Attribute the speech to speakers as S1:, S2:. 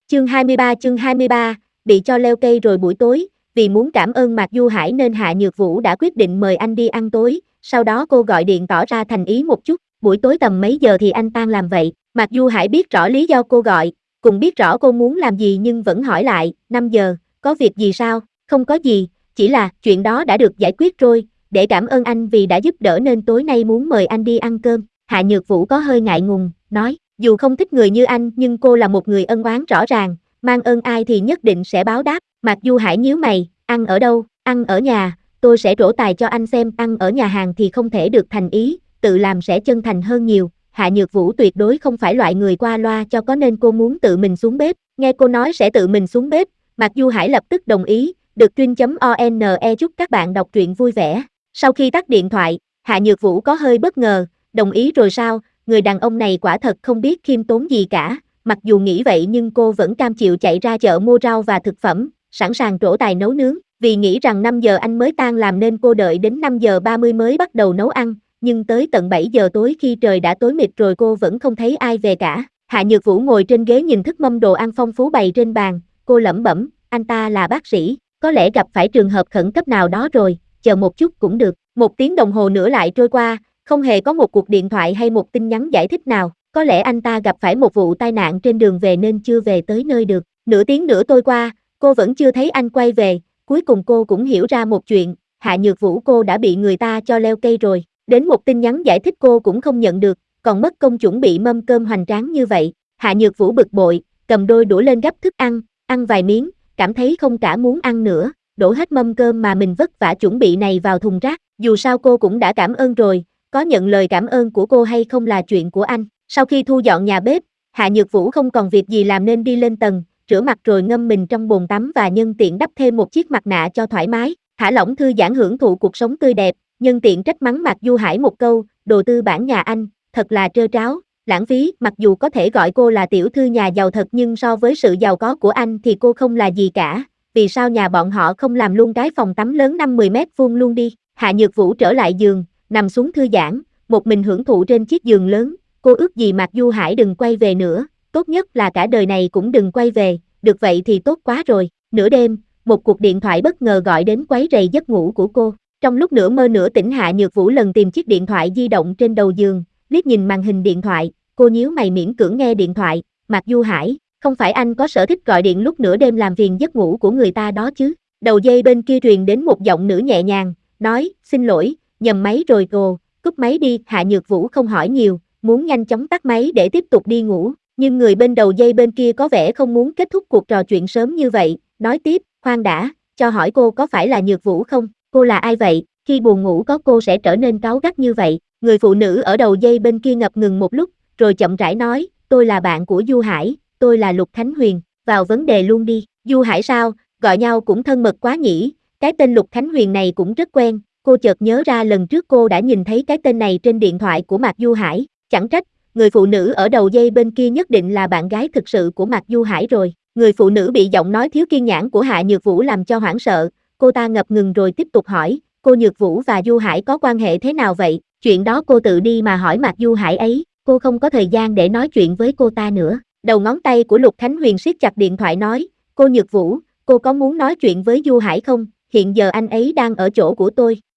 S1: Chương 23, bị cho leo cây rồi buổi tối, vì muốn cảm ơn Mạc Du Hải nên Hạ Nhược Vũ đã quyết định mời anh đi ăn tối, sau đó cô gọi điện tỏ ra thành ý một chút, buổi tối tầm mấy giờ thì anh tan làm vậy, Mạc Du Hải biết rõ lý do cô gọi, cùng biết rõ cô muốn làm gì nhưng vẫn hỏi lại, 5 giờ, có việc gì sao, không có gì, chỉ là chuyện đó đã được giải quyết rồi, để cảm ơn anh vì đã giúp đỡ nên tối nay muốn mời anh đi ăn cơm, Hạ Nhược Vũ có hơi ngại ngùng, nói, dù không thích người như anh nhưng cô là một người ân oán rõ ràng, mang ơn ai thì nhất định sẽ báo đáp, Mạc Du Hải nhíu mày, ăn ở đâu, ăn ở nhà, tôi sẽ trổ tài cho anh xem, ăn ở nhà hàng thì không thể được thành ý, tự làm sẽ chân thành hơn nhiều, Hạ Nhược Vũ tuyệt đối không phải loại người qua loa cho có nên cô muốn tự mình xuống bếp, nghe cô nói sẽ tự mình xuống bếp, Mạc Du Hải lập tức đồng ý, được stream.one chúc các bạn đọc truyện vui vẻ, sau khi tắt điện thoại, Hạ Nhược Vũ có hơi bất ngờ, đồng ý rồi sao, người đàn ông này quả thật không biết khiêm tốn gì cả, mặc dù nghĩ vậy nhưng cô vẫn cam chịu chạy ra chợ mua rau và thực phẩm, sẵn sàng trổ tài nấu nướng, vì nghĩ rằng 5 giờ anh mới tan làm nên cô đợi đến 5 giờ 30 mới bắt đầu nấu ăn, nhưng tới tận 7 giờ tối khi trời đã tối mịt rồi cô vẫn không thấy ai về cả. Hạ Nhược Vũ ngồi trên ghế nhìn thức mâm đồ ăn phong phú bày trên bàn, cô lẩm bẩm, anh ta là bác sĩ, có lẽ gặp phải trường hợp khẩn cấp nào đó rồi, chờ một chút cũng được. 1 tiếng đồng hồ nữa lại trôi qua, không hề có một cuộc điện thoại hay một tin nhắn giải thích nào, có lẽ anh ta gặp phải một vụ tai nạn trên đường về nên chưa về tới nơi được. Nửa tiếng nữa trôi qua, cô vẫn chưa thấy anh quay về, cuối cùng cô cũng hiểu ra một chuyện, Hạ Nhược Vũ cô đã bị người ta cho leo cây rồi, đến một tin nhắn giải thích cô cũng không nhận được, còn mất công chuẩn bị mâm cơm hoành tráng như vậy. Hạ Nhược Vũ bực bội, cầm đôi đũa lên gắp thức ăn, ăn vài miếng, cảm thấy không cả muốn ăn nữa, đổ hết mâm cơm mà mình vất vả chuẩn bị này vào thùng rác, dù sao cô cũng đã cảm ơn rồi, có nhận lời cảm ơn của cô hay không là chuyện của anh. Sau khi thu dọn nhà bếp, Hạ Nhược Vũ không còn việc gì làm nên đi lên tầng, rửa mặt rồi ngâm mình trong bồn tắm và nhân tiện đắp thêm một chiếc mặt nạ cho thoải mái, thả lỏng thư giãn hưởng thụ cuộc sống tươi đẹp, nhân tiện trách mắng Mạc Du Hải một câu, đồ tư bản nhà anh, thật là trơ tráo, lãng phí, mặc dù có thể gọi cô là tiểu thư nhà giàu thật nhưng so với sự giàu có của anh thì cô không là gì cả, vì sao nhà bọn họ không làm luôn cái phòng tắm lớn 50 mét vuông luôn đi. Hạ Nhược Vũ trở lại giường, nằm xuống thư giãn, một mình hưởng thụ trên chiếc giường lớn, cô ước gì Mạc Du Hải đừng quay về nữa, tốt nhất là cả đời này cũng đừng quay về, được vậy thì tốt quá rồi. Nửa đêm, một cuộc điện thoại bất ngờ gọi đến quấy rầy giấc ngủ của cô. Trong lúc nửa mơ nửa tỉnh Hạ Nhược Vũ lần tìm chiếc điện thoại di động trên đầu giường, liếc nhìn màn hình điện thoại, cô nhíu mày miễn cưỡng nghe điện thoại, Mạc Du Hải, không phải anh có sở thích gọi điện lúc nửa đêm làm phiền giấc ngủ của người ta đó chứ? Đầu dây bên kia truyền đến một giọng nữ nhẹ nhàng, nói, xin lỗi, nhầm máy rồi cô, cúp máy đi. Hạ Nhược Vũ không hỏi nhiều, muốn nhanh chóng tắt máy để tiếp tục đi ngủ, nhưng người bên đầu dây bên kia có vẻ không muốn kết thúc cuộc trò chuyện sớm như vậy, nói tiếp, khoan đã, cho hỏi cô có phải là Nhược Vũ không? Cô là ai vậy? Khi buồn ngủ có cô sẽ trở nên cáu gắt như vậy. Người phụ nữ ở đầu dây bên kia ngập ngừng một lúc, rồi chậm rãi nói, tôi là bạn của Du Hải, tôi là Lục Khánh Huyền, vào vấn đề luôn đi. Du Hải sao, gọi nhau cũng thân mật quá nhỉ, cái tên Lục Khánh Huyền này cũng rất quen, cô chợt nhớ ra lần trước cô đã nhìn thấy cái tên này trên điện thoại của Mạc Du Hải, chẳng trách, người phụ nữ ở đầu dây bên kia nhất định là bạn gái thực sự của Mạc Du Hải rồi. Người phụ nữ bị giọng nói thiếu kiên nhẫn của Hạ Nhược Vũ làm cho hoảng sợ, cô ta ngập ngừng rồi tiếp tục hỏi, cô Nhược Vũ và Du Hải có quan hệ thế nào vậy? Chuyện đó cô tự đi mà hỏi Mạc Du Hải ấy, cô không có thời gian để nói chuyện với cô ta nữa. Đầu ngón tay của Lục Khánh Huyền siết chặt điện thoại nói, cô Nhược Vũ, cô có muốn nói chuyện với Du Hải không? Hiện giờ anh ấy đang ở chỗ của tôi,